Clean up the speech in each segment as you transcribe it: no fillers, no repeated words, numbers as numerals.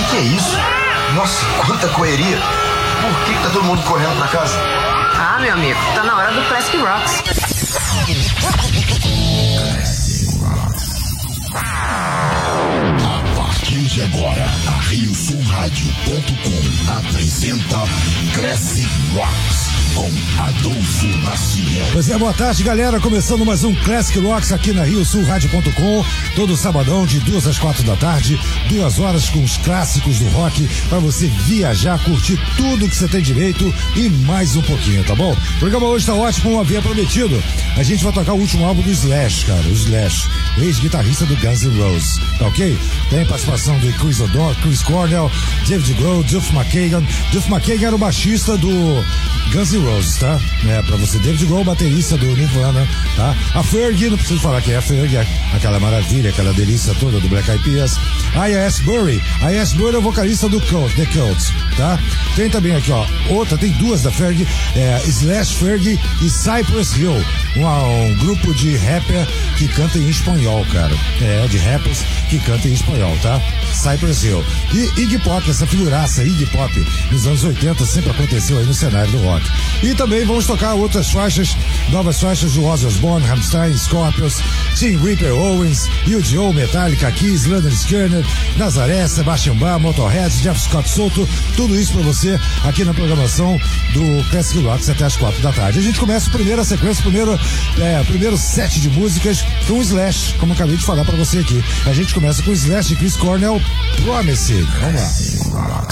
Que é isso? Nossa, quanta correria. Por que tá todo mundo correndo pra casa? Ah, meu amigo, tá na hora do Classic Rocks. A partir de agora, a RioSulRádio.com apresenta Classic Rocks com Adolfo Maciel. Pois é, boa tarde, galera. Começando mais um Classic Rocks aqui na RioSulRádio.com. Todo sabadão de 2 às 4 da tarde, 2 horas com os clássicos do rock para você viajar, curtir tudo que você tem direito e mais um pouquinho, tá bom? O programa hoje tá ótimo, como havia prometido. A gente vai tocar o último álbum do Slash, cara, o Slash, ex-guitarrista do Guns N' Roses, tá ok? Tem participação de Chris O'Donnell, Chris Cornell, David Grohl, Duff McKagan. Duff McKagan era o baixista do Guns N' Roses, tá? Pra você, David Grohl, baterista do Nirvana, tá? A Fergie, não preciso falar quem é a Fergie, aquela maravilha, aquela delícia toda do Black Eyed Peas. A.S. Burry é o vocalista do The Cult, tá? Tem também aqui, ó, outra, tem duas da Fergie, Slash, Fergie e Cypress Hill, um grupo de rapper que canta em espanhol, cara. De rappers que canta em espanhol, tá? Cypress Hill. E Iggy Pop, essa figuraça, Iggy Pop, nos anos 80 sempre aconteceu aí no cenário do rock. E também vamos tocar outras faixas, novas faixas do Ozzy Osbourne, Rammstein, Scorpions, Tim Reaper Owens, U.2, Metallica, Kiss, Leonard Skinner, Nazaré, Sebastian Bach, Motorhead, Jeff Scott Soto, tudo isso pra você aqui na programação do Classic Rocks até as 4 da tarde. A gente começa a primeira sequência, primeiro set de músicas com o Slash, como eu acabei de falar pra você aqui. A gente começa com o Slash e Chris Cornell, Promise. Vamos lá.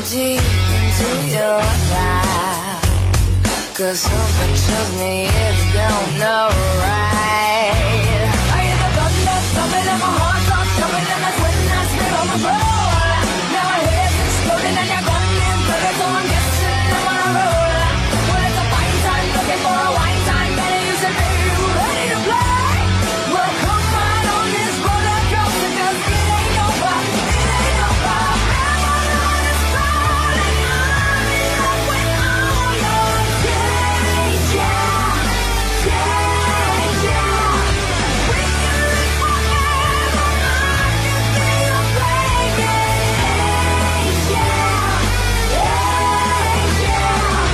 deep into your life. 'Cause something tells me it don't know right. I hear the thunder thumping and my heart starts jumping, and that's when I spit on the floor. Now my head's exploding and you're running through it, so I'm guessing I'm on a roll. Well, it's a fine time looking for a wine time, better use it, baby, you ready to play? Well, come right on this roller coaster, 'cause it ain't no fun, it ain't no fun. Everyone is falling on me up with all your danger, danger. We can live forever, I can feel breaking. Danger, danger.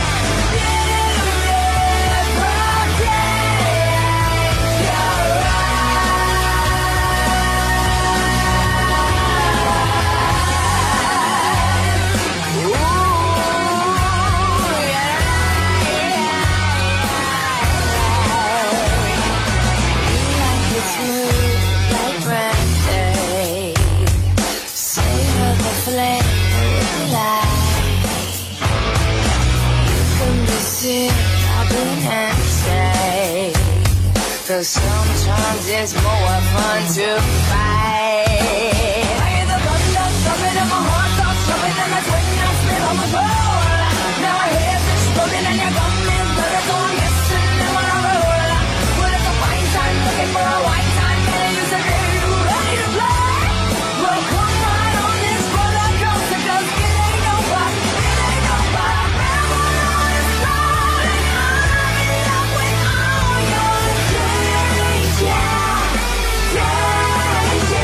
Cause sometimes it's more fun to fight. I hear the thunder thumping and my heart starts jumping, and that's when I spit on the floor. Now my head's exploding and you're coming through it, so I'm guessing I'm on a roll. Well, it's a fine time looking for a white time, better use it, baby, you ready to play? Well, come right on this roller coaster, 'cause it ain't no fun, it ain't no fun. Everyone is falling on me up with all your danger, danger.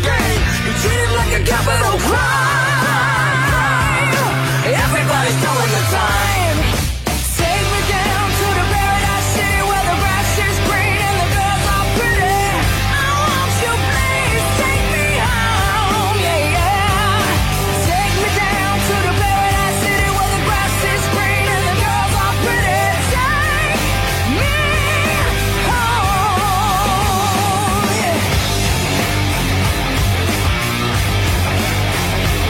game. You treat it like a capital crime. Everybody's doing the time. Take me down to the paradise city where the grass is green and the girls are pretty. I want you, please take me home, yeah, yeah. Take me down to the paradise city where the grass is green and the girls are pretty. Take me home, yeah.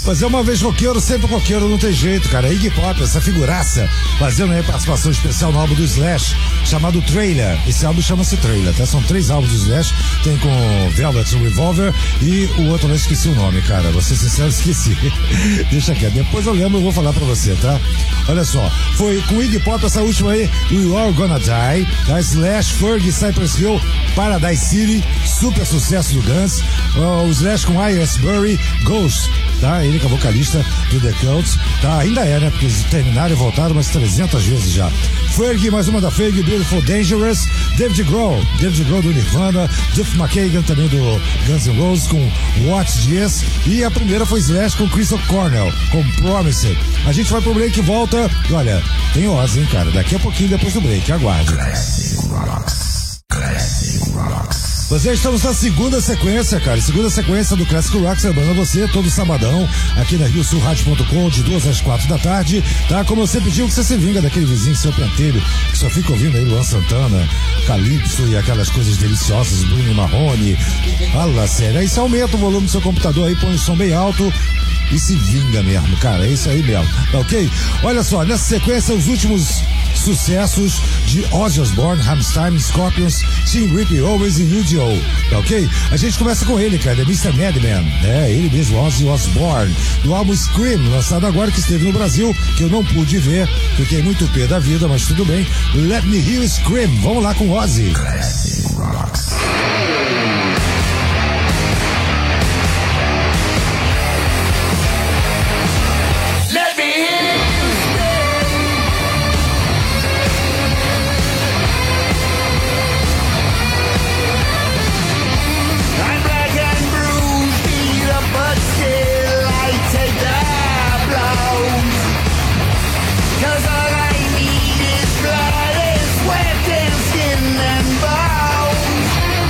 Mas é uma vez roqueiro, sempre roqueiro, não tem jeito, cara. Iggy Pop, essa figuraça, fazendo aí participação especial no álbum do Slash, chamado Trailer. Esse álbum chama-se Trailer, tá? São 3 álbuns do Slash, tem com Velvet Revolver e o outro eu esqueci o nome, cara. Vou ser sincero, esqueci. Deixa quieto, depois eu lembro e vou falar pra você, tá? Olha só, foi com Iggy Pop essa última aí, We All Gonna Die, tá? Slash, Fergie, Cypress Hill, Paradise City, super sucesso do Guns, o Slash com Iceberry, Ghost, tá? Ele que é vocalista do The Cult, tá? Ainda é, né? Porque eles terminaram e voltaram umas 300 vezes já. Fergie, mais uma da Fergie, Beautiful Dangerous, David Grohl do Nirvana, Duff McKagan também do Guns N' Roses com What Yes, e a primeira foi Slash com Chris O'Connell, com Promise. A gente vai pro break e volta. Olha, tem Ozzy, hein, cara? Daqui a pouquinho, depois do break, aguarde. Vocês estamos na segunda sequência, cara. Segunda sequência do Classic Rock, lembrando você, todo sabadão, aqui na RioSulRádio.com, de 2 às 4 da tarde, tá? Como eu sempre digo, que você se vinga daquele vizinho seu pentelho, que só fica ouvindo aí Luan Santana, Calypso e aquelas coisas deliciosas, Bruno Marrone. Fala sério, aí você aumenta o volume do seu computador aí, põe o som bem alto e se vinga mesmo, cara. É isso aí mesmo, tá ok? Olha só, nessa sequência, os últimos sucessos de Ozzy Osbourne, Rammstein, Scorpions, Tim Rippey Owens e U.G.O. Tá ok? A gente começa com ele, cara, The Mr. Madman, ele mesmo, Ozzy Osbourne, do álbum Scream, lançado agora, que esteve no Brasil, que eu não pude ver, fiquei muito pé da vida, mas tudo bem. Let Me Hear Scream, vamos lá com Ozzy. Classic Rocks. Blood and sweat and skin and bones.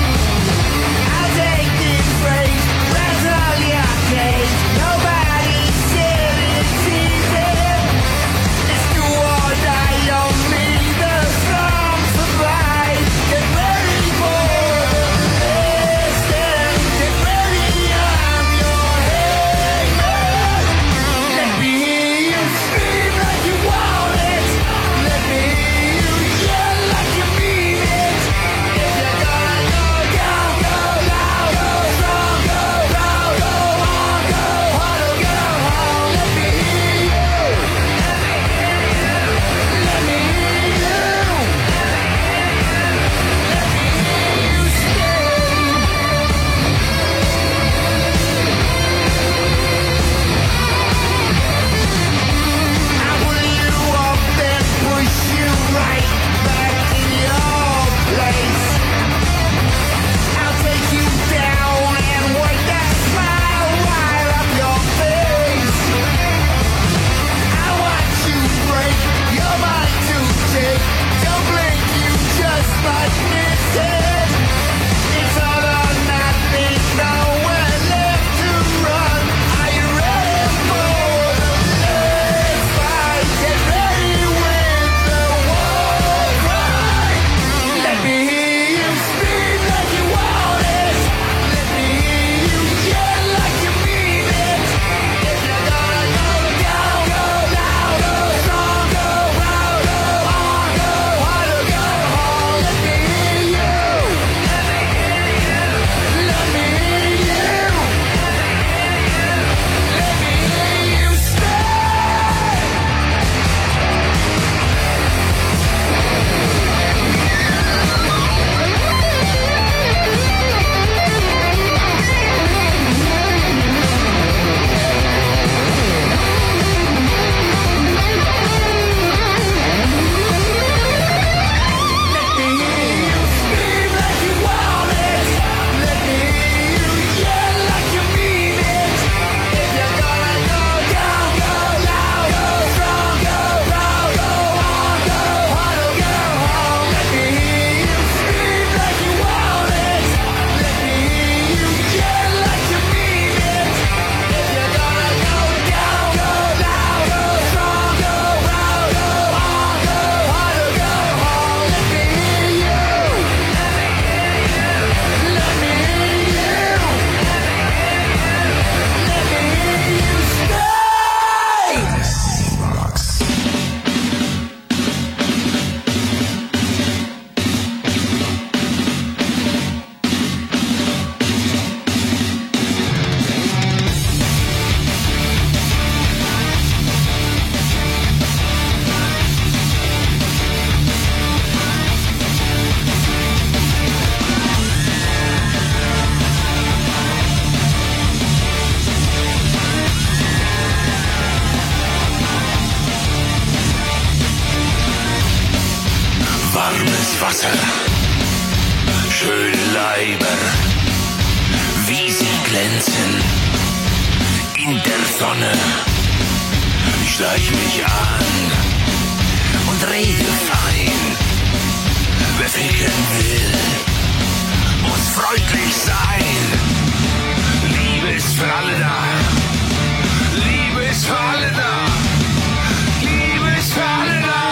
tanzen in der Sonne. Schleich mich an und rede fein. Wer ficken will, muss freundlich sein. Liebe ist für alle da. Liebe ist für alle da. Liebe ist für alle da.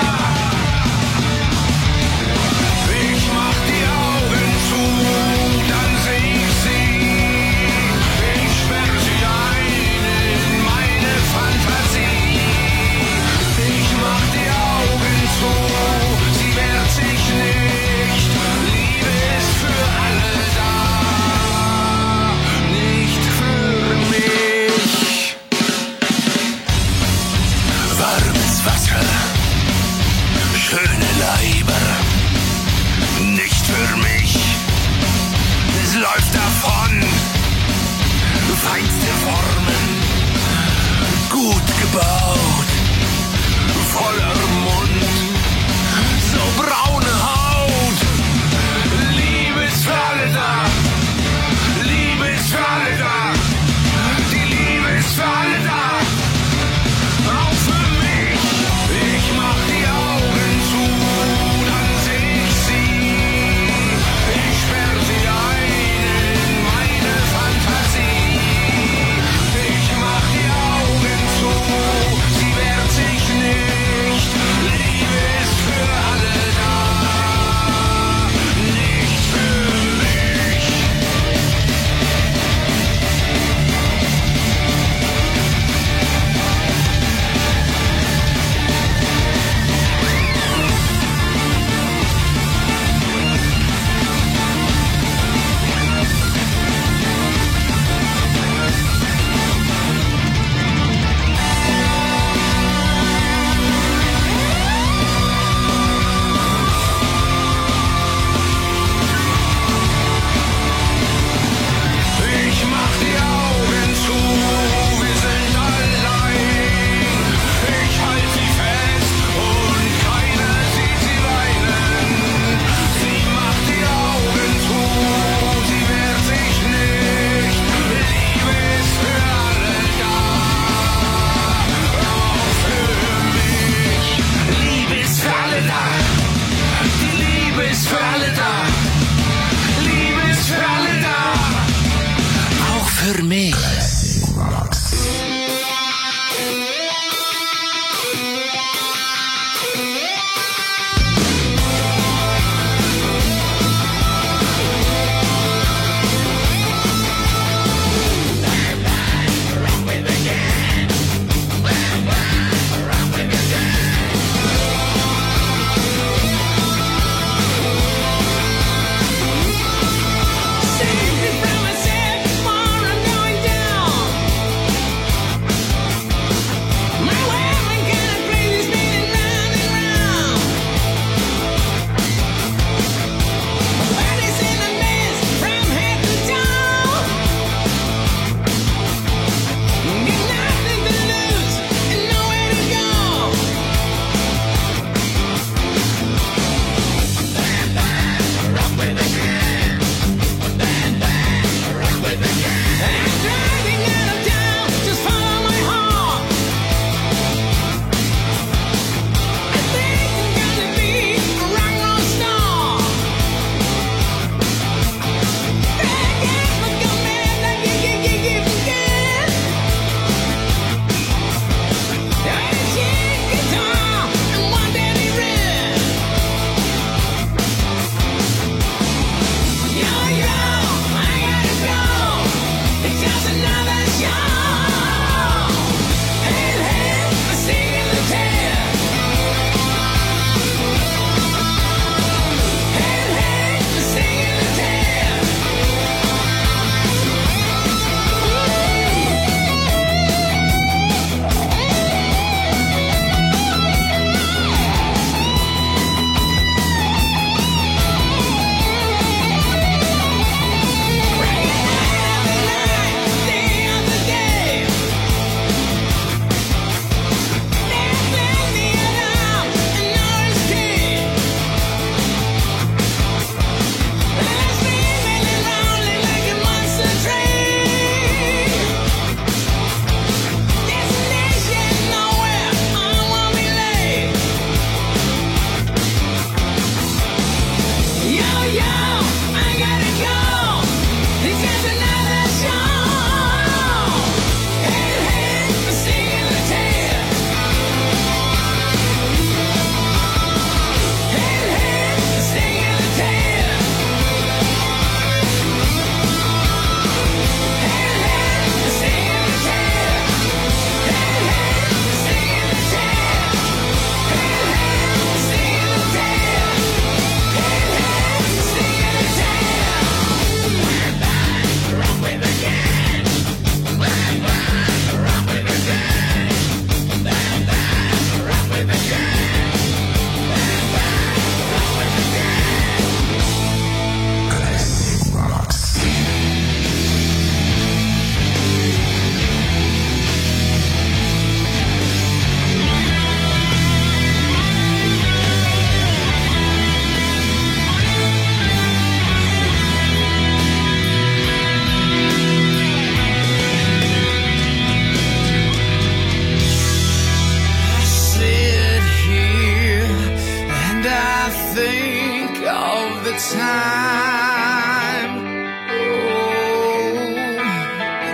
Ich mach die Augen zu, dann seh ich sie. Ich sperr sie ein in meine Fantasie. Ich mach die Augen zu, sie wehrt sich nicht. Liebe ist für alle da, nicht für mich. Warmes Wasser, schöne Leiber, nicht für mich. Es läuft davon, feinste Formen, gut gebaut, voller Mund, so braune Haut. Liebe ist für alle da, Liebe ist für alle da, die Liebe ist für alle da, auch für mich. Ich mach die Augen zu, dann seh ich sie, ich sperr sie ein in meine Fantasie. Ich mach die Augen zu, sie wehrt sich nicht. Liebe ist für alle da, nicht für mich. Ich mach die Augen zu, wir sind allein. Ich halt sie fest und keiner sieht sie weinen. Sie macht die Augen zu, sie wehrt sich nicht. Liebe ist für alle da, auch für mich. Liebe ist für alle da, die Liebe ist für alle da. Liebe ist für alle da, auch für mich. Save me from myself before I'm going down.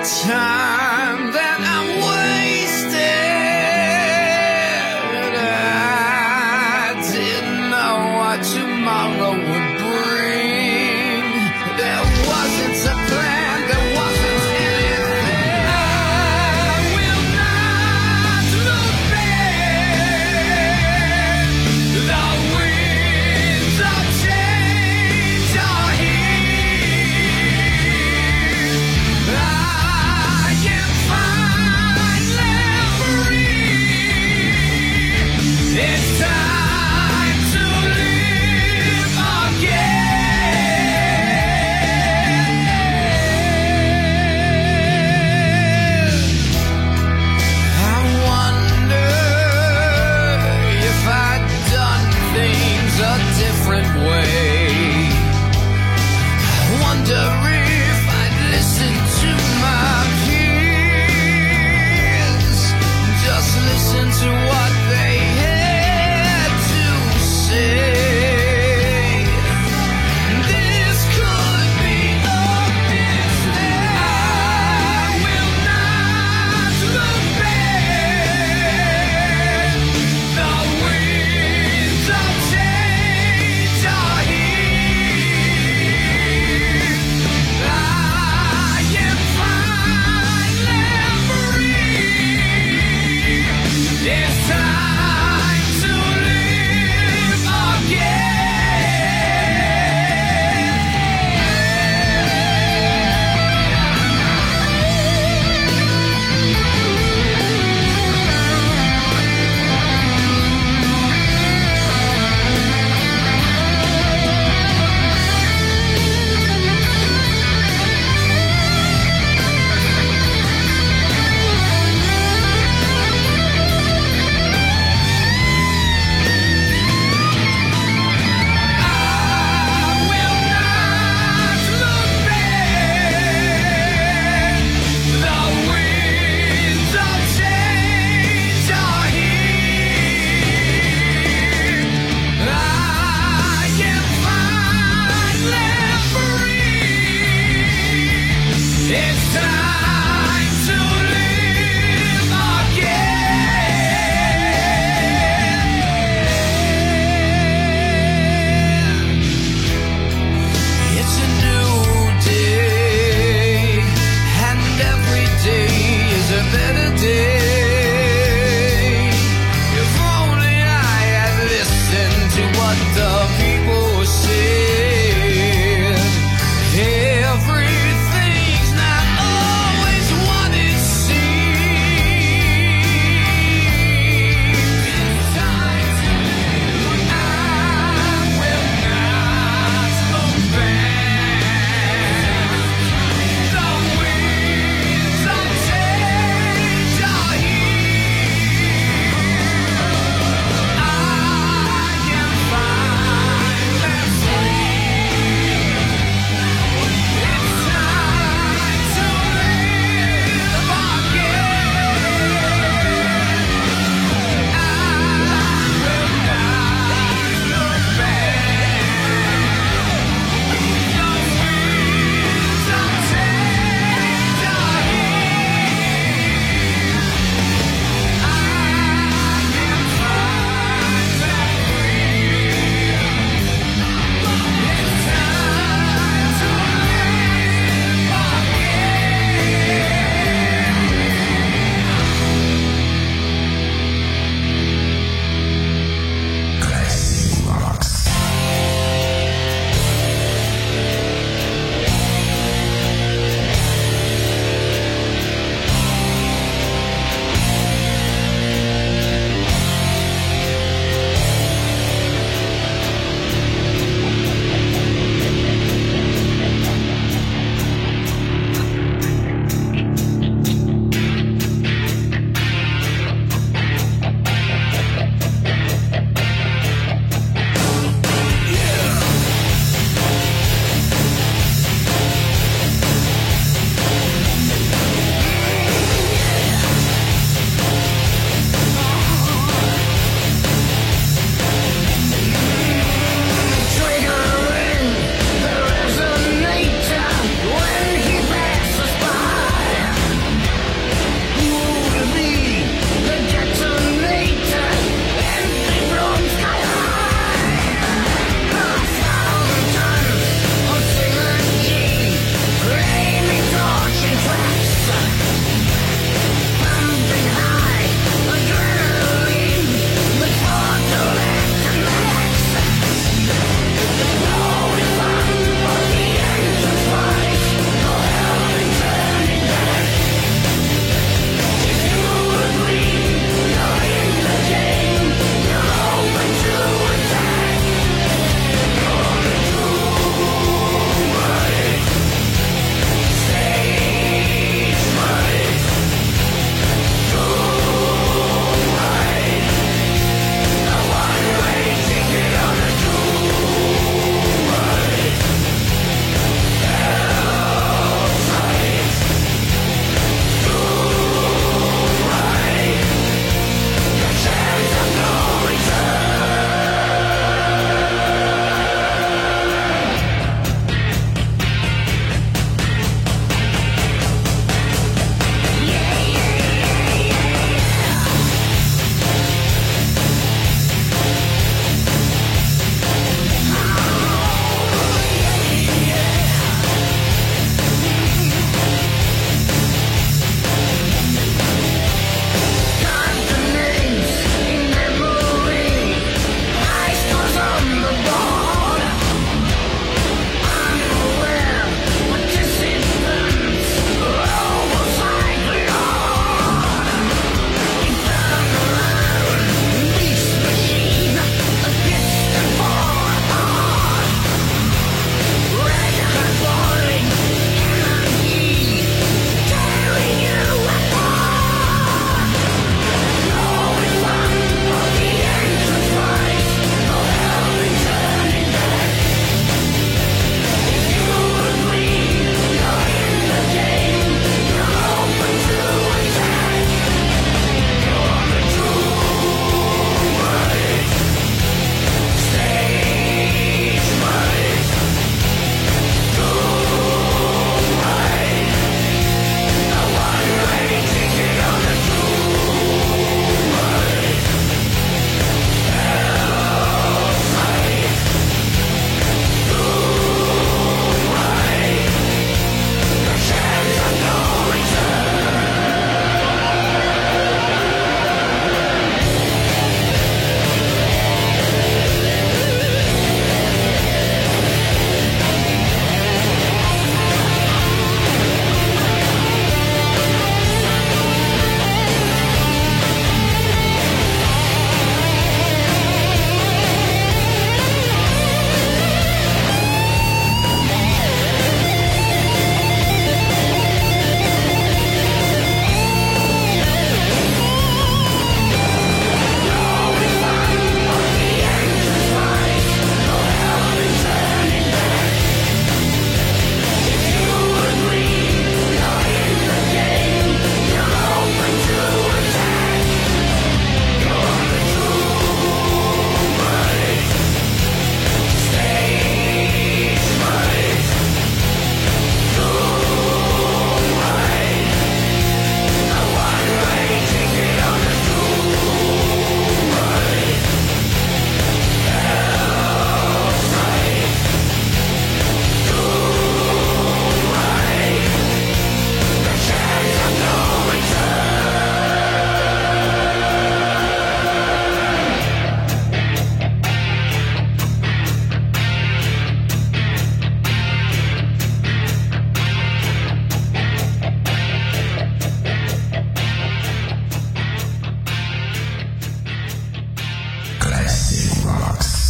time that I'm wasted. I didn't know what tomorrow would bring. There wasn't a plan, there wasn't anything. I will not look back. The winds of change are here. Yeah.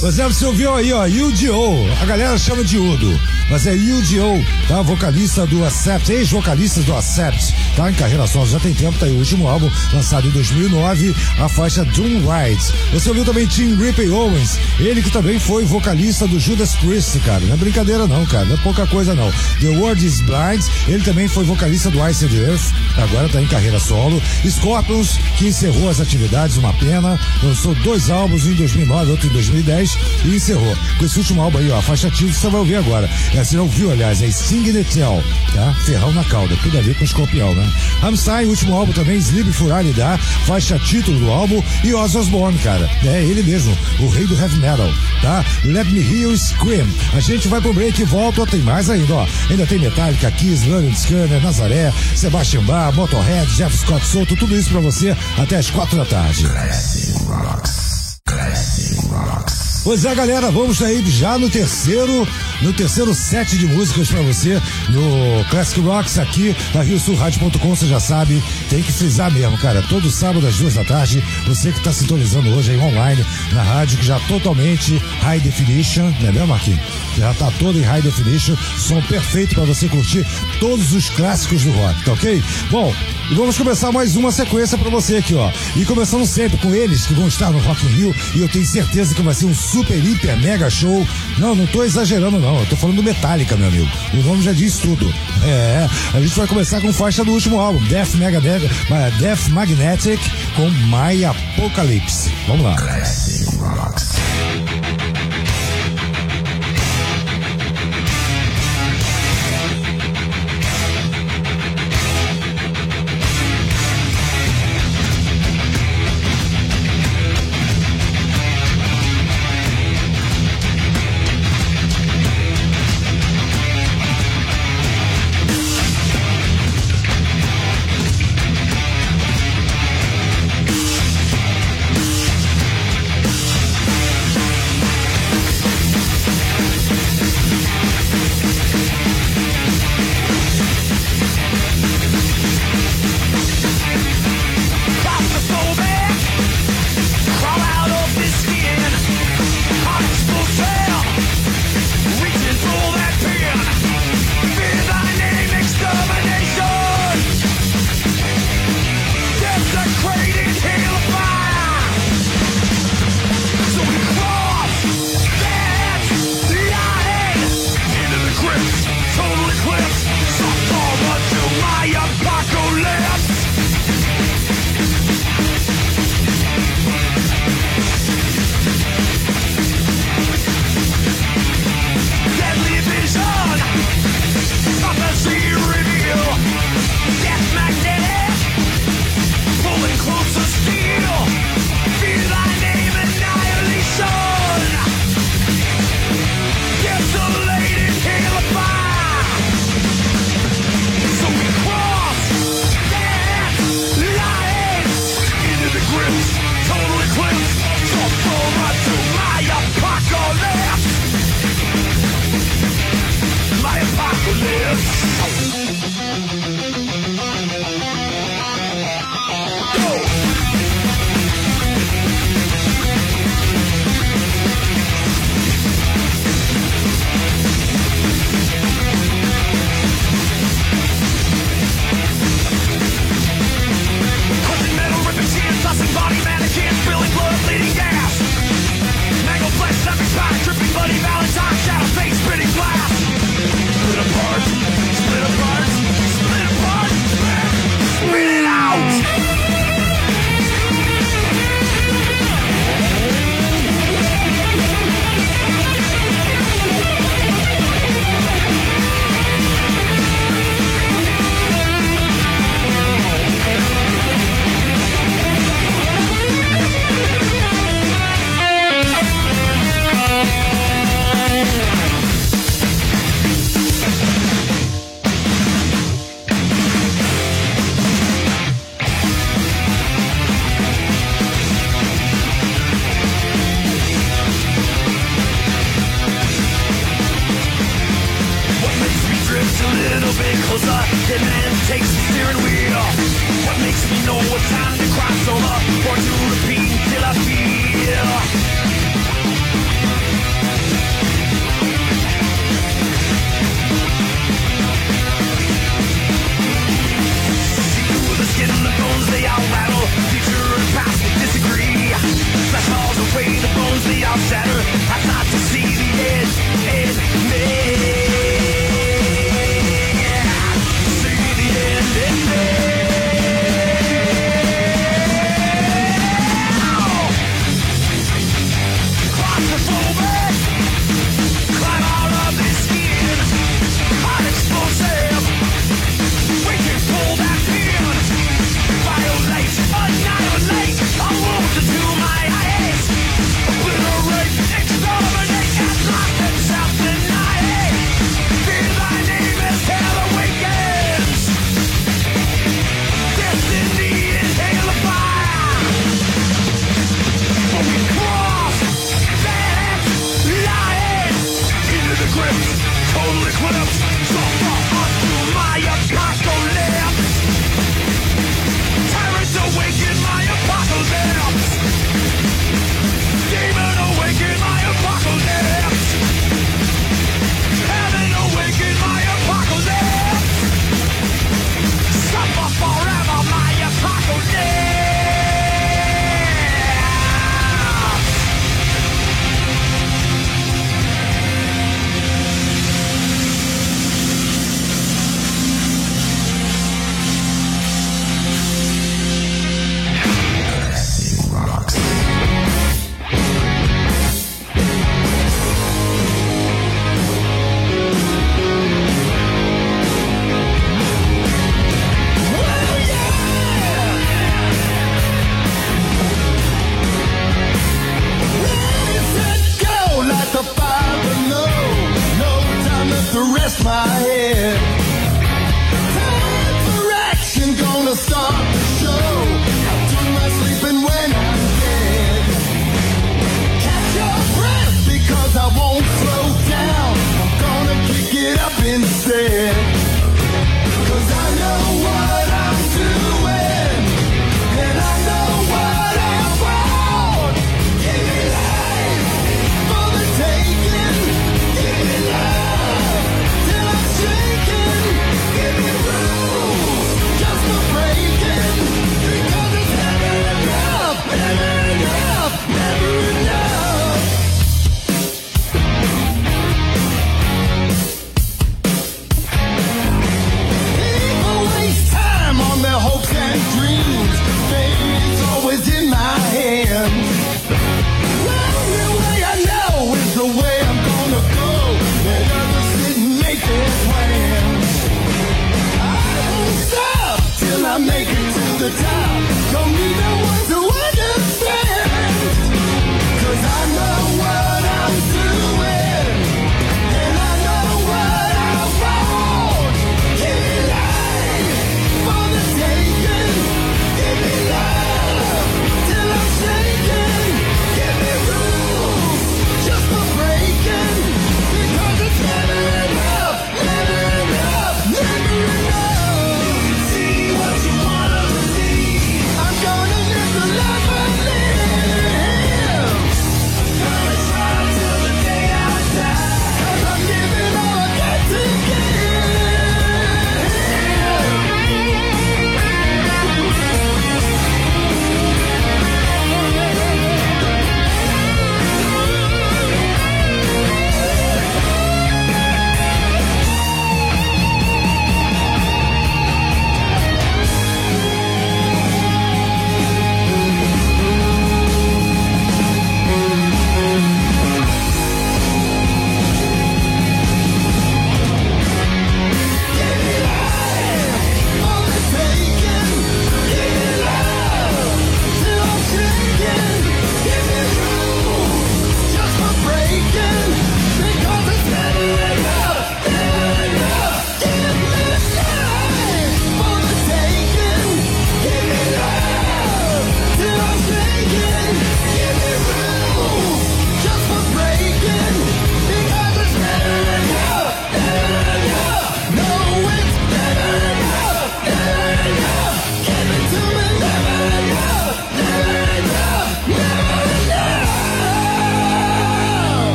Você ouviu aí, ó, Yu-Gi-Oh! A galera chama de Udo, mas é Yu-Gi-Oh! Tá? Vocalista do Accept, ex-vocalista do Accept, tá? Em carreira solo, já tem tempo, tá aí o último álbum, lançado em 2009, a faixa Doom Ride. Você ouviu também Tim Rippey Owens, ele que também foi vocalista do Judas Priest, cara. Não é brincadeira não, cara, não é pouca coisa não. The World is Blind, ele também foi vocalista do Ice and Earth, agora tá em carreira solo. Scorpions, que encerrou as atividades, uma pena, lançou 2 álbuns, um em 2009, outro em 2010, e encerrou. Com esse último álbum aí, ó, a faixa título você vai ouvir agora. Você já ouviu, aliás, é Sting the Tell, tá? Ferrão na cauda, tudo a ver com Escorpião, né? Rammstein, último álbum também, Sleep Furali da faixa título do álbum, e Ozzy Osbourne, cara. É ele mesmo, o rei do heavy metal, tá? Let Me Hear You Scream. A gente vai pro break e volta, tem mais ainda, ó. Ainda tem Metallica, Kiss, Leonard Skinner, Nazaré, Sebastian Bach, Motorhead, Jeff Scott Soto, tudo isso pra você até as 4 da tarde. Classic Rocks. Classic Rocks. Pois é, galera, vamos aí já no terceiro set de músicas pra você no Classic Rocks aqui na RioSulRádio.com, você já sabe, tem que frisar mesmo, cara, todo sábado às 2 da tarde, você que tá sintonizando hoje aí online na rádio, que já totalmente high definition, não é mesmo, Marquinhos? Já tá todo em high definition, som perfeito pra você curtir todos os clássicos do rock, tá ok? Bom, e vamos começar mais uma sequência pra você aqui, ó, e começando sempre com eles que vão estar no Rock in Rio, e eu tenho certeza que vai ser um super, hiper, mega show. Não tô exagerando não, eu tô falando do Metallica, meu amigo. O nome já diz tudo. A gente vai começar com faixa do último álbum, Death Magnetic, com My Apocalypse. Vamos lá. Classic Rocks.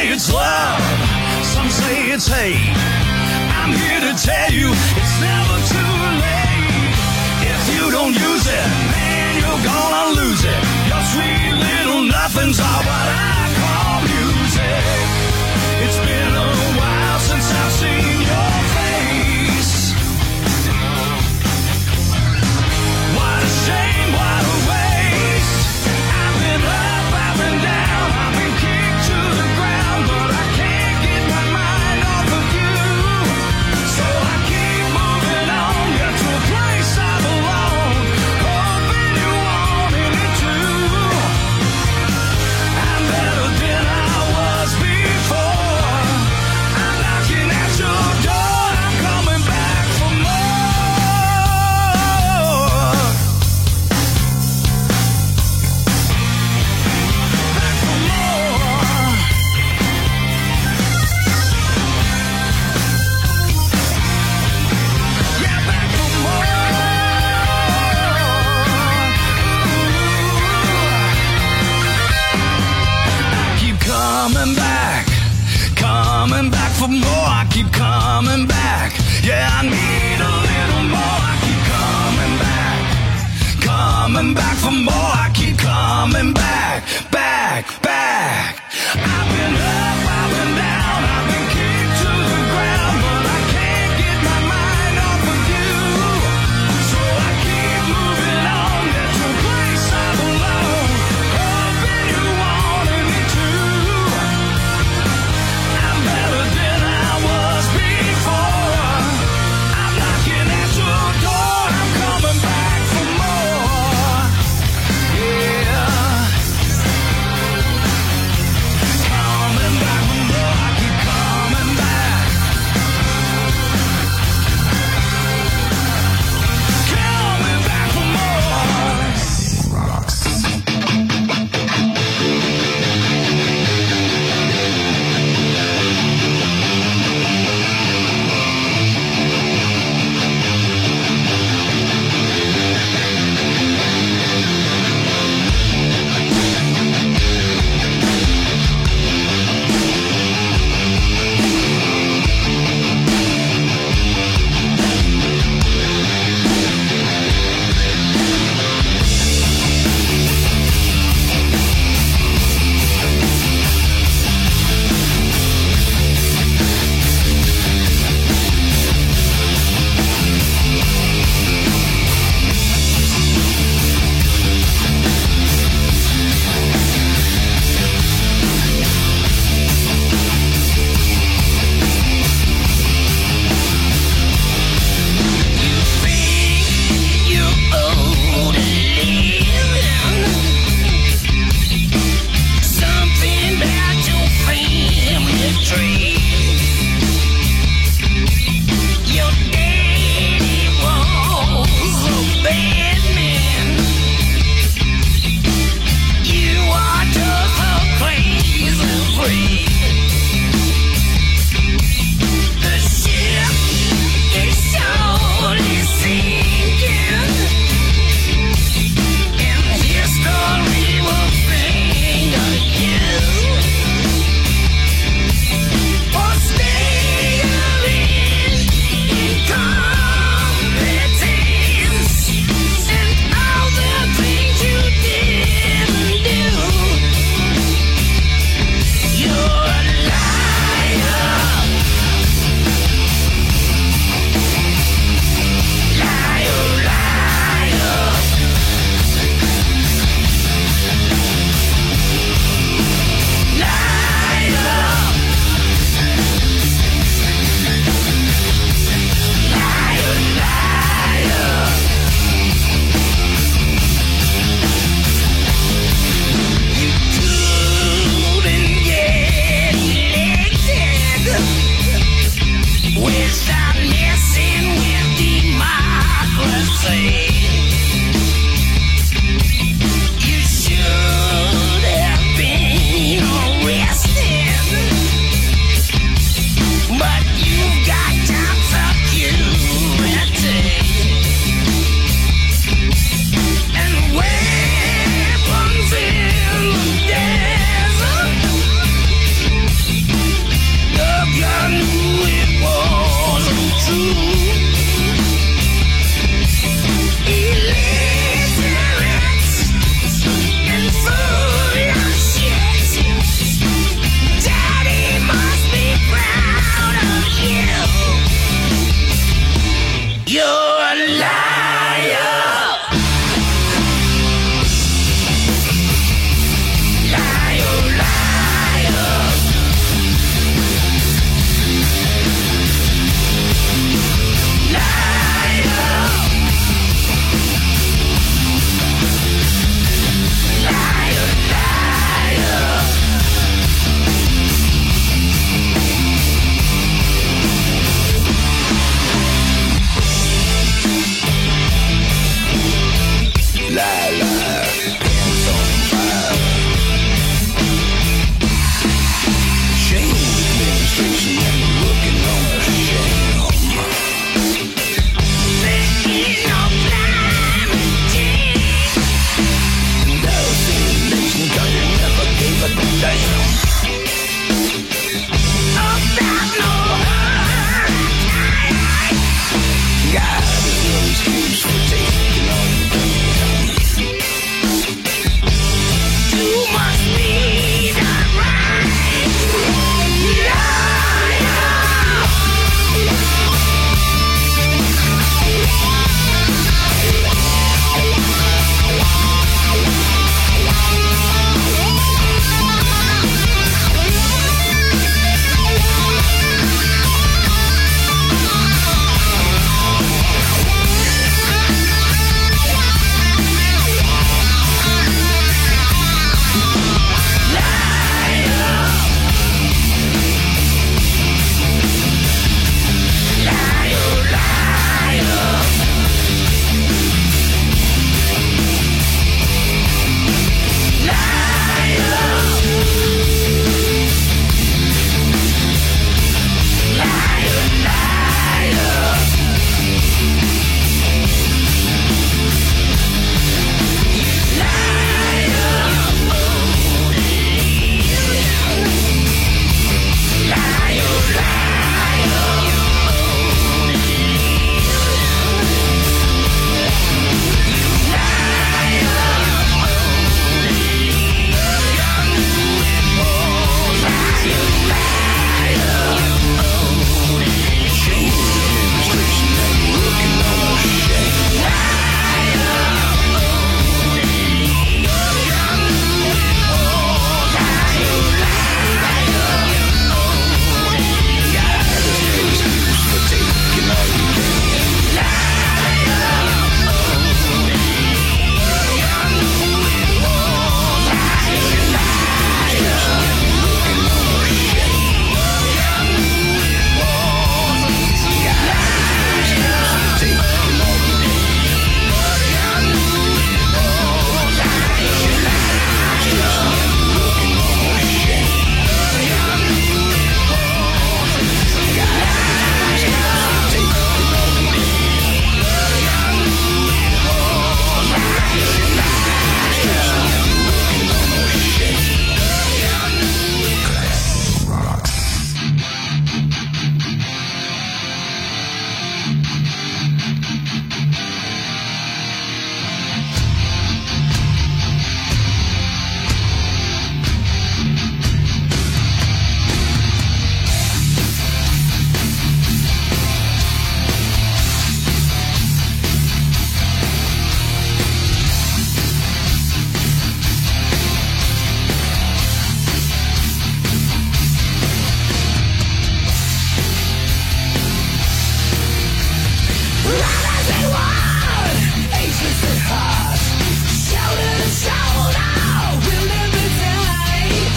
say it's love, some say it's hate. I'm here to tell you it's never too late. If you don't use it, man, you're gonna lose it. Your sweet little nothings are what I call music. It's been a while since I've seen your face. What a shame, what a waste. I've been up, I've been down, I've been kicked to the ground, but I can't get my mind off of you. So I keep moving on, get to a place I belong, hoping you wanted me to. I'm better than I was before. I'm knocking at your door, I'm coming back for more. Back for more. Yeah, back for more. I keep coming back for more. I keep coming back. Yeah, I need a little more. I keep coming back for more. I keep coming back, back. I've been up, I've been down, I've been kicked to the ground, but I can't get my mind off of you. So I keep moving on, get to a place I belong, hoping you wanted me to. I'm better than I was before. I'm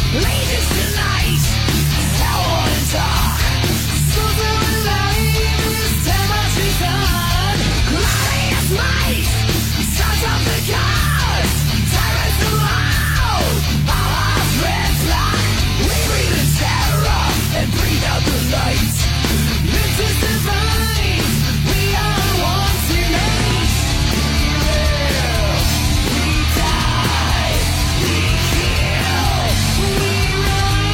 We run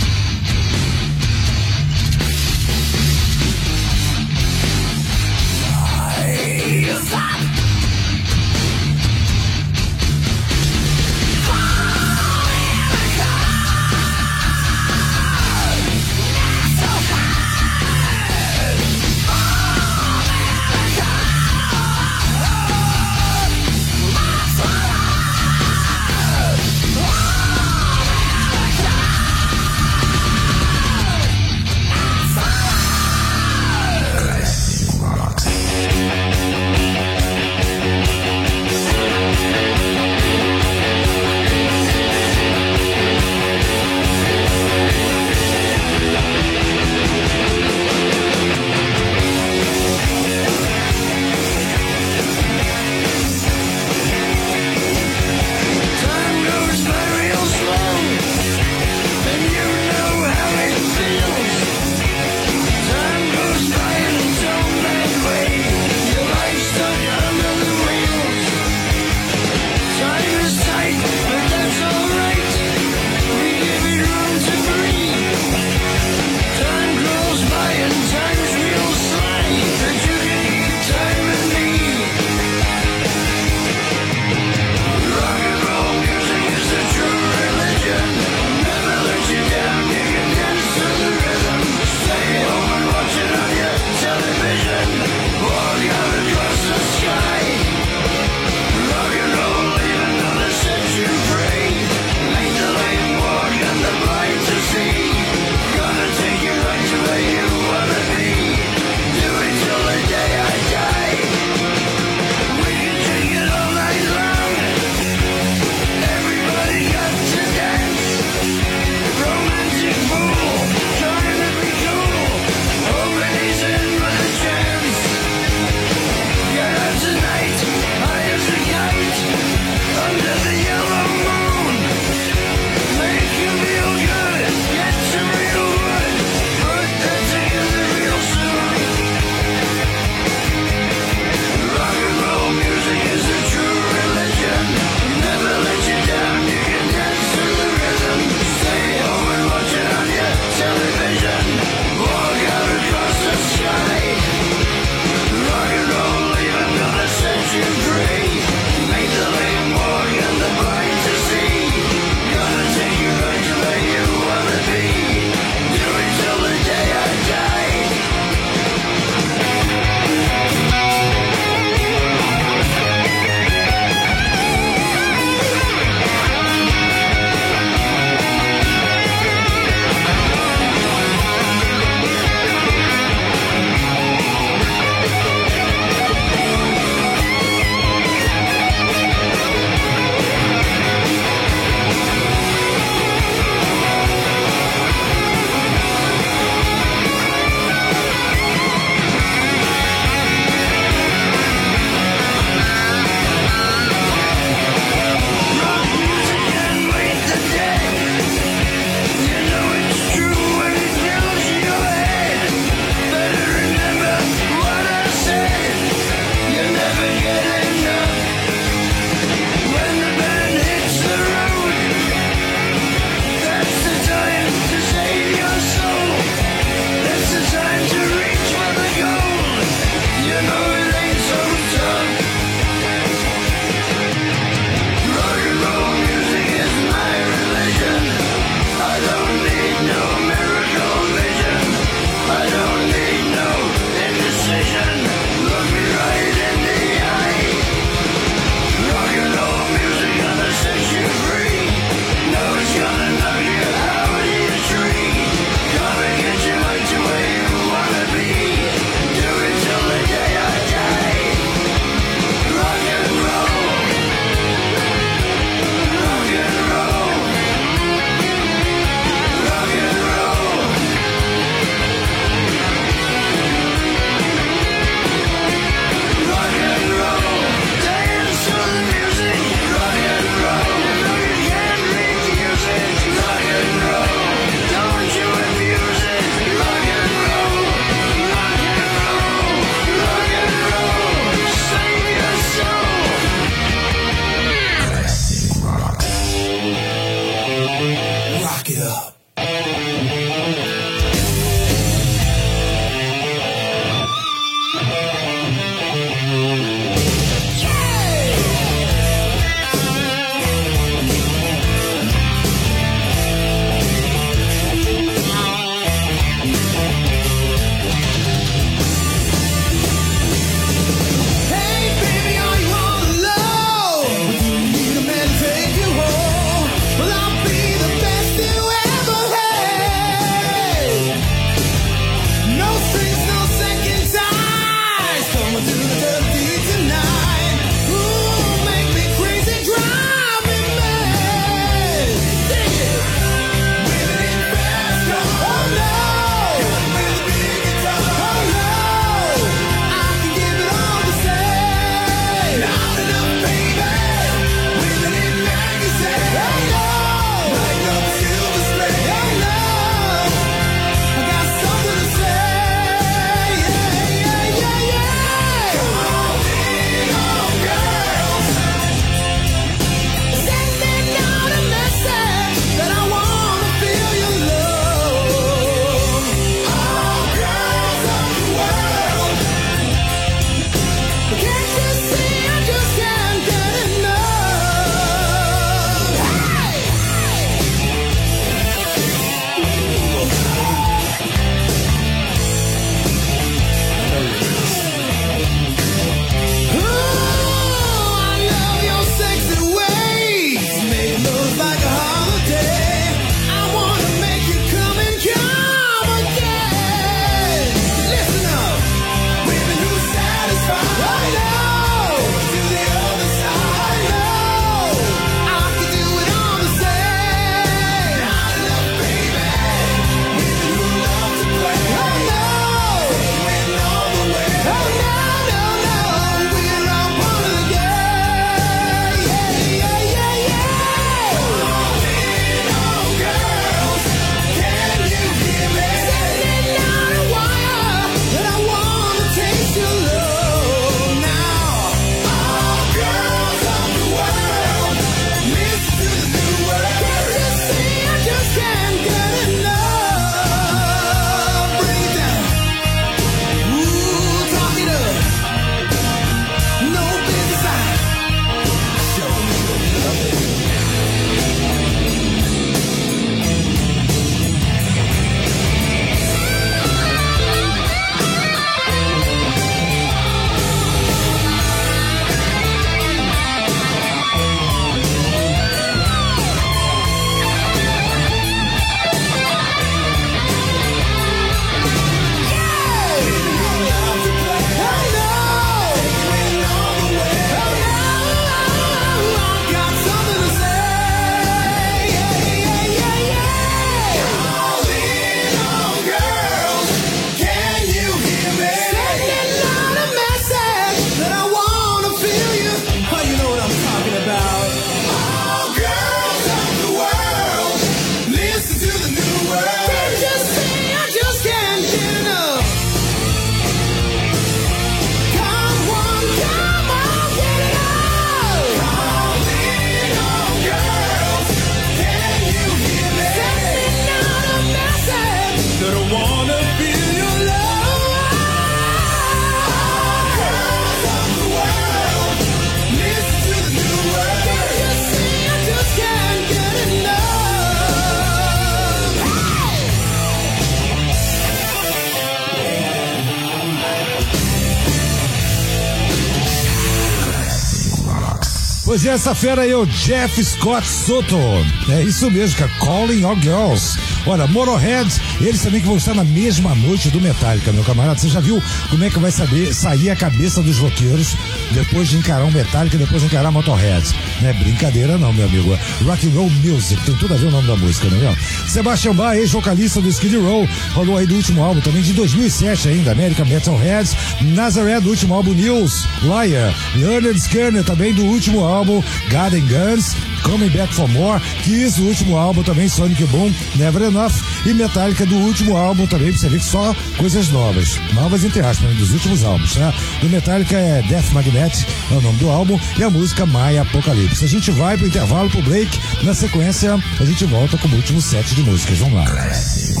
Pois é, essa fera aí é o Jeff Scott Soto. É isso mesmo, cara. Calling All Girls. Olha, Motorhead, eles também que vão estar na mesma noite do Metallica, meu camarada. Você já viu como é que vai sair a cabeça dos roqueiros depois de encarar um Metallica, depois de encarar Motorhead? Não é brincadeira não, meu amigo. Rock and Roll Music, tem tudo a ver o nome da música, não é? Sebastian Bach, ex-vocalista do Skid Row, rolou aí do último álbum também de 2007 ainda, American Metalhead. Nazareth, do último álbum News, Liar. Leonard Skinner também do último álbum God and Guns, Coming Back for More. Kiss, o último álbum também, Sonic Boom, Never Enough. E Metallica do último álbum também, pra você ver que só coisas novas entre aspas, dos últimos álbuns, tá? Do Metallica é Death Magnet, é o nome do álbum, e a música My Apocalypse. A gente vai pro intervalo, pro break, na sequência a gente volta com o último set de músicas. Vamos lá. Classic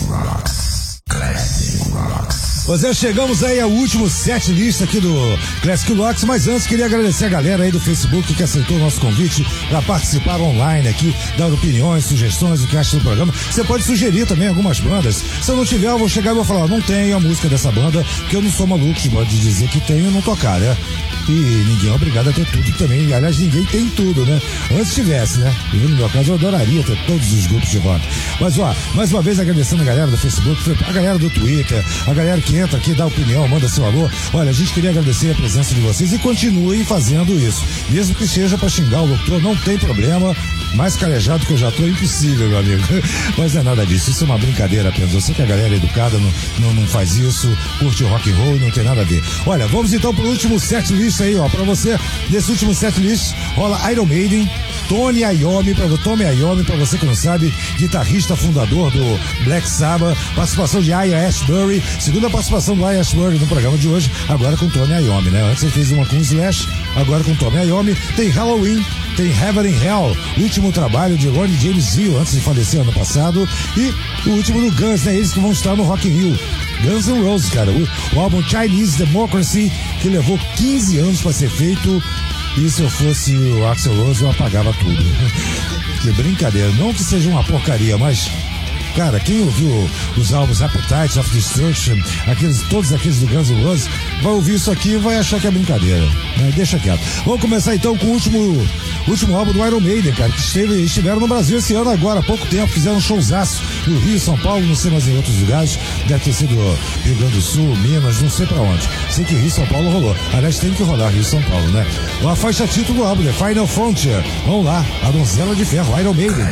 Rocks. Pois é, chegamos aí ao último set list aqui do Classic Rocks, mas antes queria agradecer a galera aí do Facebook que aceitou o nosso convite para participar online aqui, dar opiniões, sugestões, o que acha do programa. Você pode sugerir também algumas bandas. Se eu não tiver, eu vou chegar e vou falar, não tenho a música dessa banda, porque eu não sou maluco de dizer que tenho e não tocar, né? E ninguém é obrigado a ter tudo também. Aliás, ninguém tem tudo, né? Antes tivesse, né? E no meu caso, eu adoraria ter todos os grupos de rock. Mas, ó, mais uma vez agradecendo a galera do Facebook, a galera do Twitter, a galera que entra aqui, dá opinião, manda seu alô. Olha, a gente queria agradecer a presença de vocês e continuem fazendo isso. Mesmo que seja pra xingar o doutor, não tem problema. Mais calejado que eu já tô, é impossível, meu amigo. Mas não é nada disso, isso é uma brincadeira apenas. Eu sei que a galera educada não faz isso, curte rock and roll e não tem nada a ver. Olha, vamos então pro último set list aí, ó, pra você. Nesse último set list rola Iron Maiden, Tony Iommi, pra você que não sabe, guitarrista fundador do Black Sabbath, participação de Ian Astbury, segunda participação do Ian Astbury no programa de hoje, agora com Tony Iommi, né? Antes ele fez uma com o Slash, agora com Tony Iommi. Tem Halloween, tem Heaven and Hell, último trabalho de Ronnie James Dio, antes de falecer ano passado, e o último do Guns, né? Eles que vão estar no Rock in Rio. Guns N' Roses, cara, o álbum Chinese Democracy, que levou 15 anos para ser feito, e se eu fosse o Axl Rose, eu apagava tudo. Que brincadeira, não que seja uma porcaria, mas... Cara, quem ouviu os álbuns Appetite of Destruction, todos aqueles do Guns N' Roses, vai ouvir isso aqui e vai achar que é brincadeira, né? Deixa quieto. Vamos começar então com o último álbum do Iron Maiden, cara, que estiveram no Brasil esse ano agora, há pouco tempo, fizeram um showzaço no Rio, São Paulo, não sei mais em outros lugares, deve ter sido Rio Grande do Sul, Minas, não sei pra onde. Sei que Rio, São Paulo rolou. Aliás, tem que rodar Rio, São Paulo, né? A faixa título do álbum, The Final Frontier. Vamos lá, a Donzela de Ferro, Iron Maiden.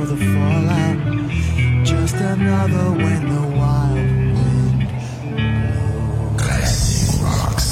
for the fallout. Just another when the wild wind blows. Classic Rocks.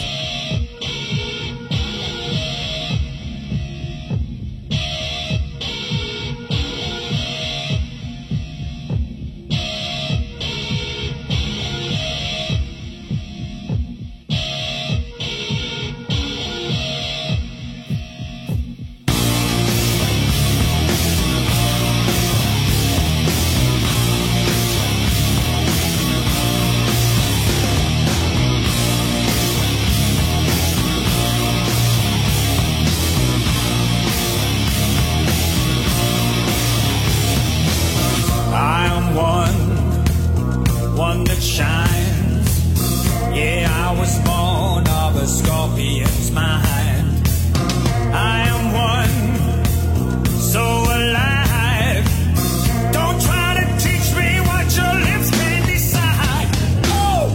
One that shines. Yeah, I was born of a scorpion's mind. I am one so alive. Don't try to teach me what your lips can decide. Oh!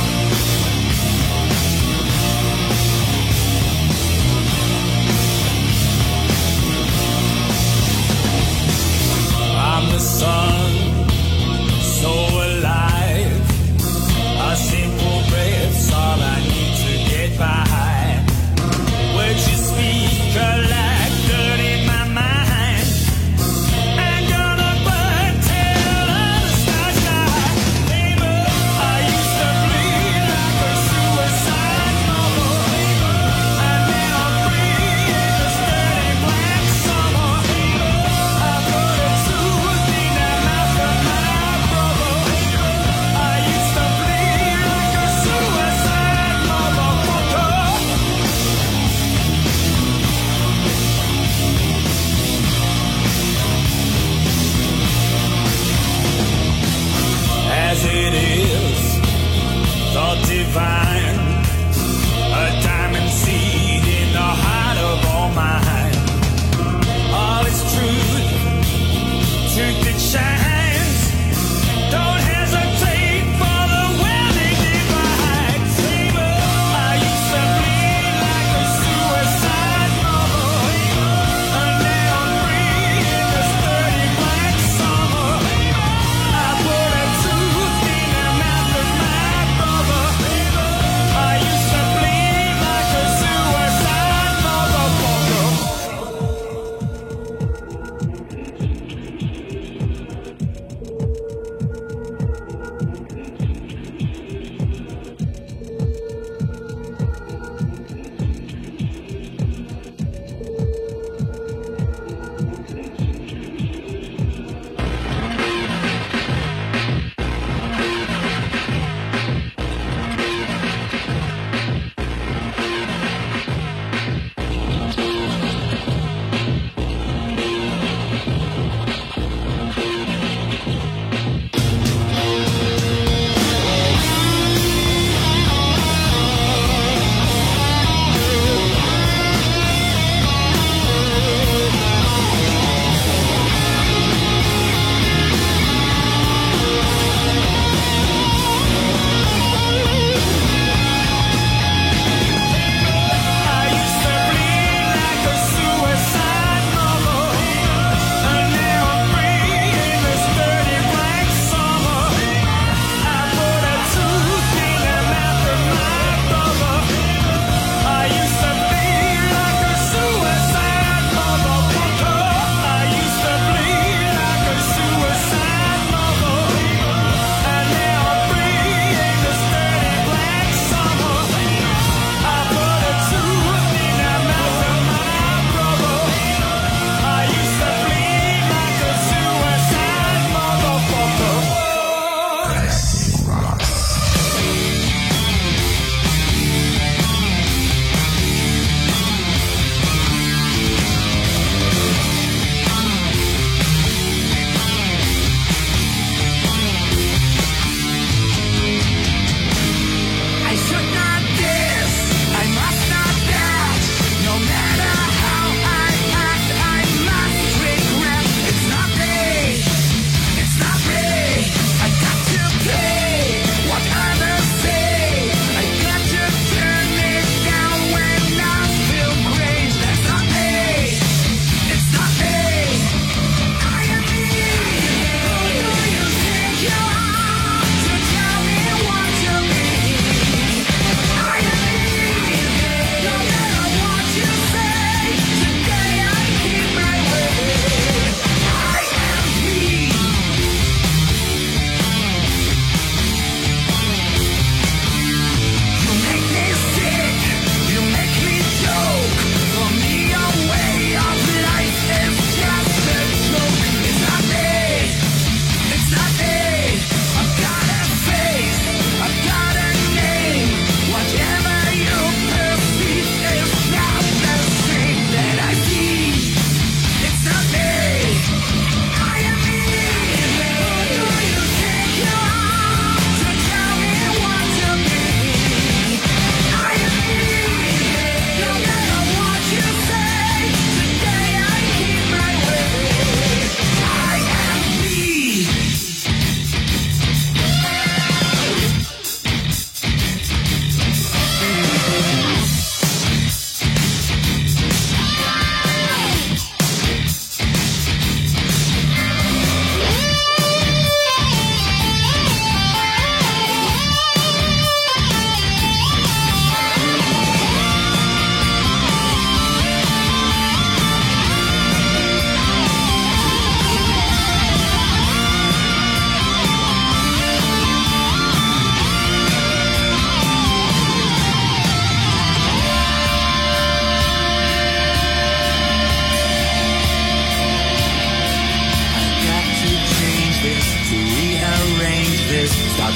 I'm the sun, so alive. A simple breath's all I need to get by. Words you speak are like dirt in my mind. I'm gonna burn till the stars die. Baby, I used to bleed like a suicide novel. And now I'm free in the sturdy black summer. I put a tooth in the mouth of my brother. I used to bleed like a suicide motherfucker. As it is, thought divine, a diamond seed in the heart of all mine. All is truth, truth that shines. Don't hesitate for the welding divide. Saber, I used to bleed like a suicide novel. And now I'm free in the sturdy black summer. I put a tooth in the mouth of my brother.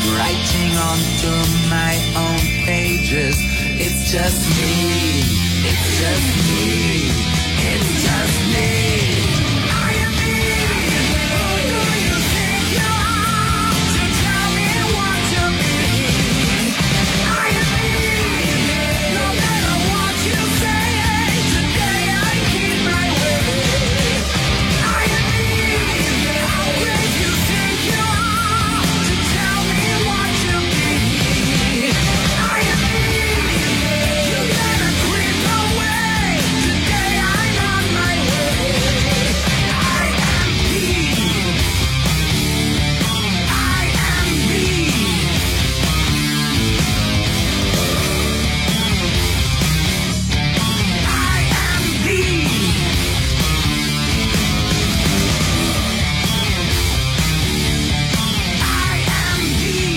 writing onto my own pages. It's just me, it's just me, it's just me. I am me. Who do you think you are to tell me what to be? I am me. No matter what you say, today I keep my word. I am me. How great you think you are to tell me what to be. I am me. You better creep away. Today I'm on my way. I am me. I am me. I am me. I am me.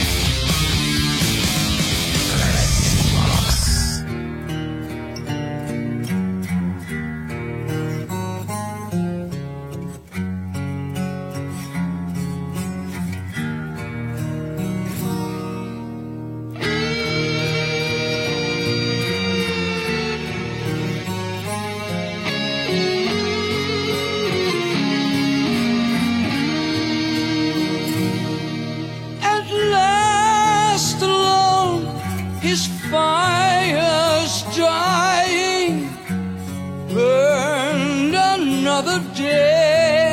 At last alone, his fire's dying. Burned another day.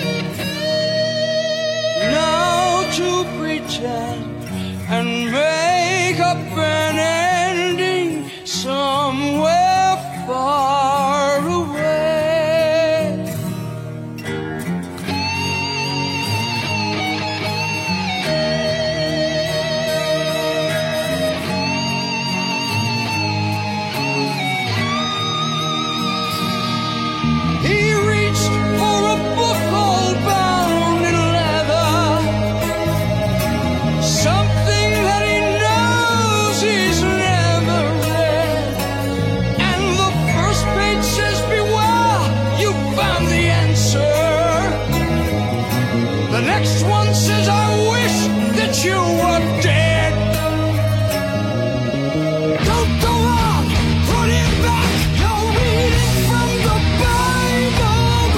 Now to pretend and make up an ending somewhere far away. He reached for a book all bound in leather, something that he knows he's never read. And the first page says, beware, you found the answer. The next one says, I wish that you were dead. Don't go on, put it back. You're reading from the Bible.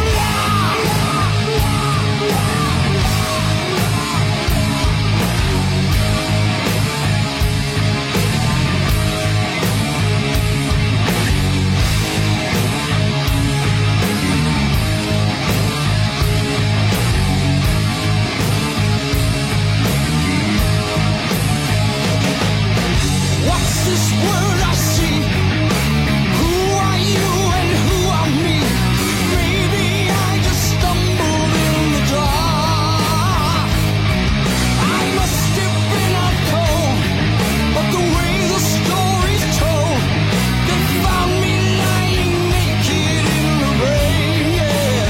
What's this word I see? Who are you and who are me? Maybe I just stumbled in the dark. I must have been out cold, but the way the story's told, they found me lying naked in the rain. Yeah.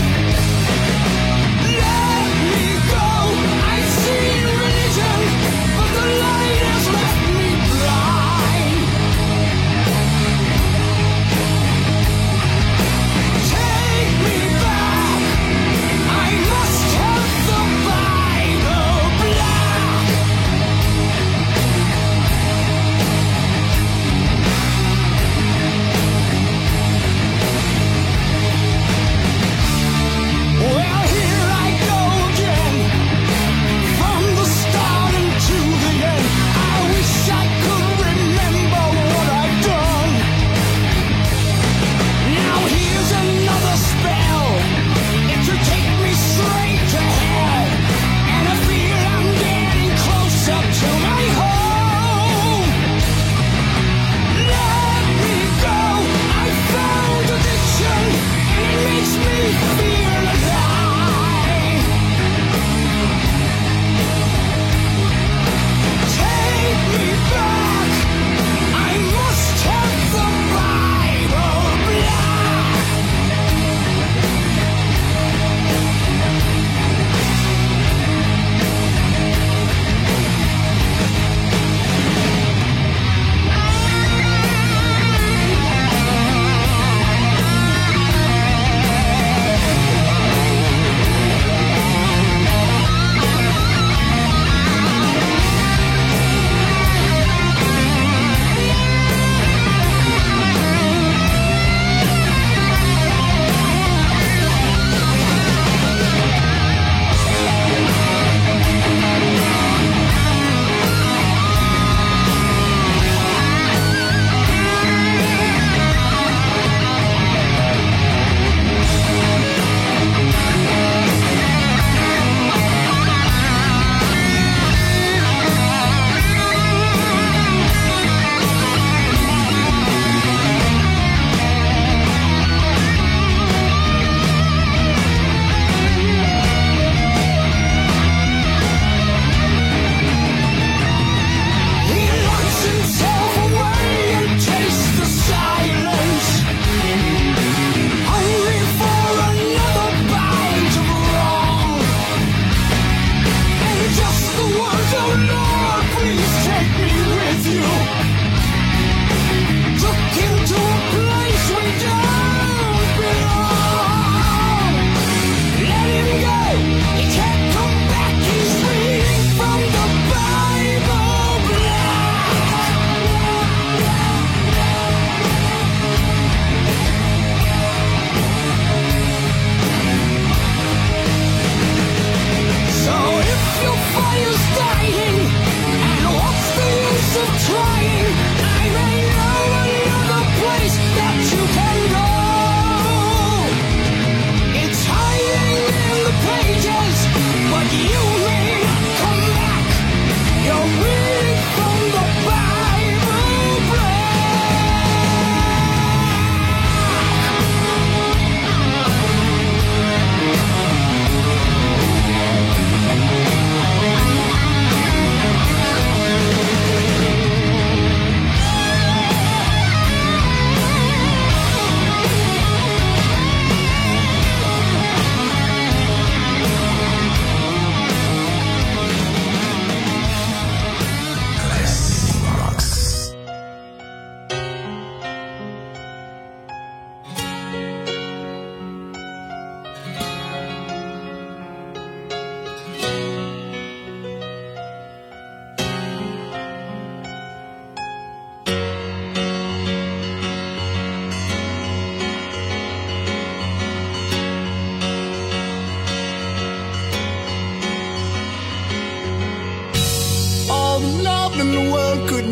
Let me go. I've seen religion, but the light has left me blind.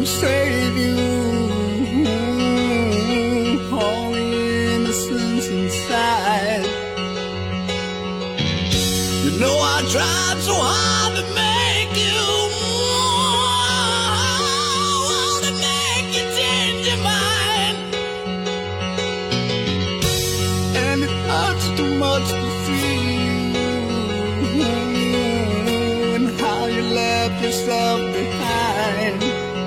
to save you. All the innocence inside. You know I tried so hard to make you, to make you change your mind. And it hurts too much to see you and how you left yourself behind.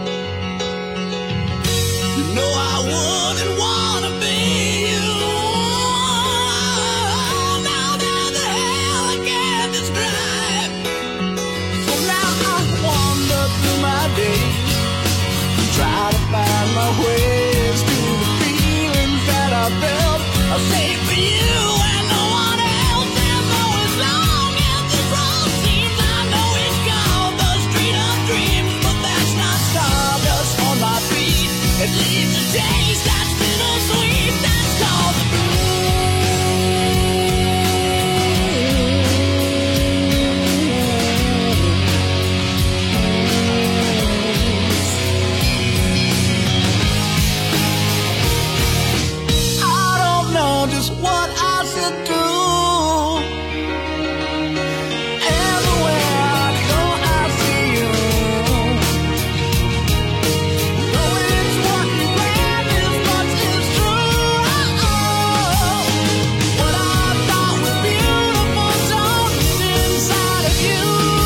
You know I wouldn't wanna be you. Now there's a hell I can't describe. So now I wander through my days, try to find my ways to the feelings that I felt. I say for you and no one else. And though as long as this road seems, I know it's called the street of dreams, but that's not stardust on my feet. It leaves a taste that's bittersweet. That's called the just what I should do. Everywhere I go, I see you. Though it's what you planned as much as true. What I thought was beautiful don't live inside of you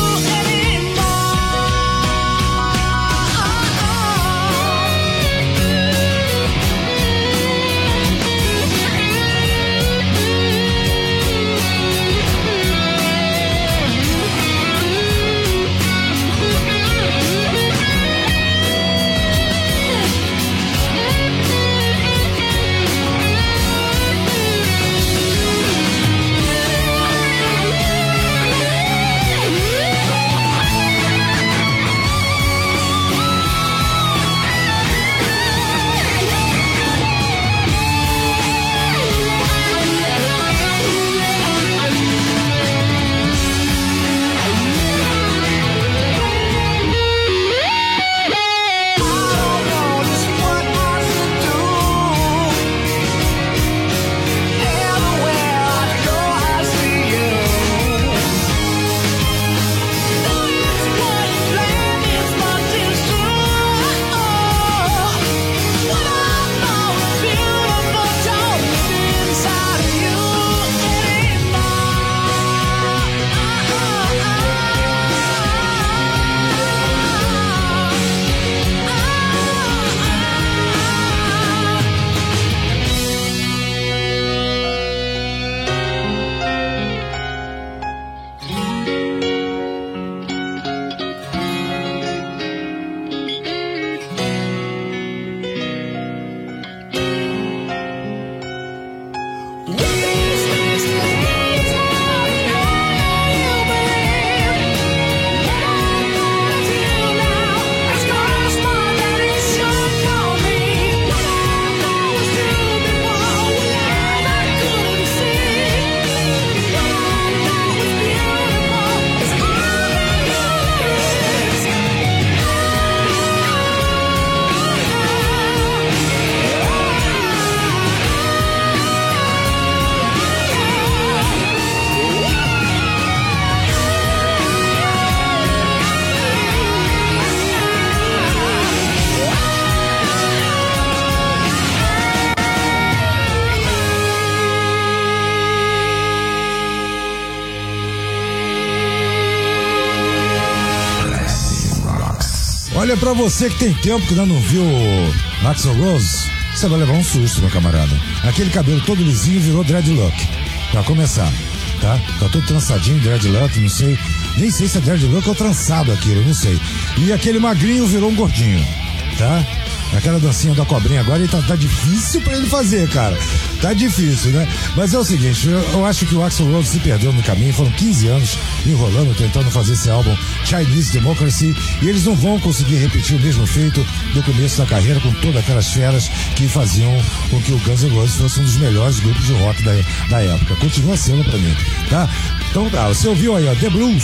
Olha, pra você que tem tempo que ainda não viu o Axl Rose, você vai levar um susto, meu camarada. Aquele cabelo todo lisinho virou dreadlock. Pra começar, tá? Tá todo trançadinho, dreadlock, não sei. Nem sei se é dreadlock ou trançado aquilo, não sei. E aquele magrinho virou um gordinho, tá? Aquela dancinha da cobrinha agora, ele tá difícil pra ele fazer, cara. Tá difícil, né? Mas é o seguinte, eu acho que o Axl Rose se perdeu no caminho. Foram 15 anos enrolando, tentando fazer esse álbum Chinese Democracy, e eles não vão conseguir repetir o mesmo feito do começo da carreira, com todas aquelas feras que faziam com que o Guns N' Roses fosse um dos melhores grupos de rock da época. Continua sendo pra mim, tá? Então tá, você ouviu aí, ó, The Blues,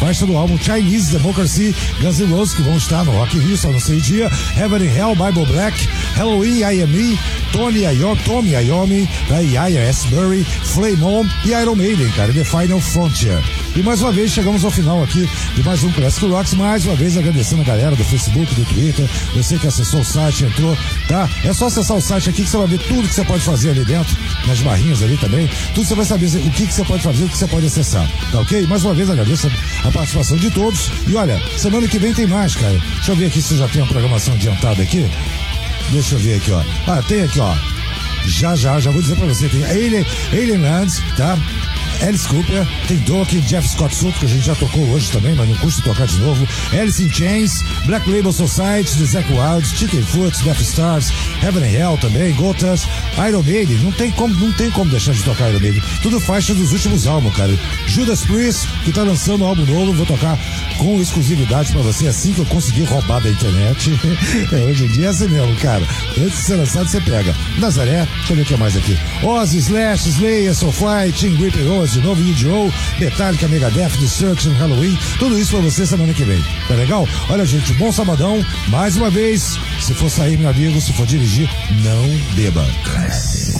faixa do álbum Chinese Democracy, Guns N' Roses, que vão estar no Rock in Rio, só não sei o dia, Heaven and Hell, Bible Black, Halloween, I.M.E., Tommy Iommi, Yaya Asbury, Flame On e Iron Maiden, cara, The Final Frontier. E mais uma vez chegamos ao final aqui de mais um Classic Rocks, mais uma vez agradecendo a galera do Facebook, do Twitter, você que acessou o site, entrou, tá? É só acessar o site aqui que você vai ver tudo que você pode fazer ali dentro, nas barrinhas ali também, tudo você vai saber o que você pode fazer, o que você pode acessar, tá ok? Mais uma vez agradeço a participação de todos e olha, semana que vem tem mais, cara. Deixa eu ver aqui se eu já tenho a programação adiantada aqui. Deixa eu ver aqui, ó. Ah, tem aqui, ó. Já vou dizer pra você, tem Alien Lands, tá? Alice Cooper, tem Dokken, Jeff Scott Soto, que a gente já tocou hoje também, mas não custa tocar de novo. Alice in Chains, Black Label Society, The Zack Wild, Chicken Foot, Death Stars, Heaven and Hell também, Gotas, Iron Maiden, não tem como deixar de tocar Iron Maiden. Tudo faixa dos últimos álbuns, cara. Judas Priest, que tá lançando um álbum novo, vou tocar com exclusividade pra você assim que eu conseguir roubar da internet. Hoje em dia é assim mesmo, cara. Antes de ser lançado, você pega. Nazaré, deixa eu ver o que mais aqui. Ozzy, Slash, Slayer, Soulfly, Team Grip Rose, de novo, UDO, Metallica, Megadeth, Destruction, Halloween, tudo isso pra você semana que vem. Tá legal? Olha, gente, bom sabadão. Mais uma vez, se for sair, meu amigo, se for dirigir, não beba.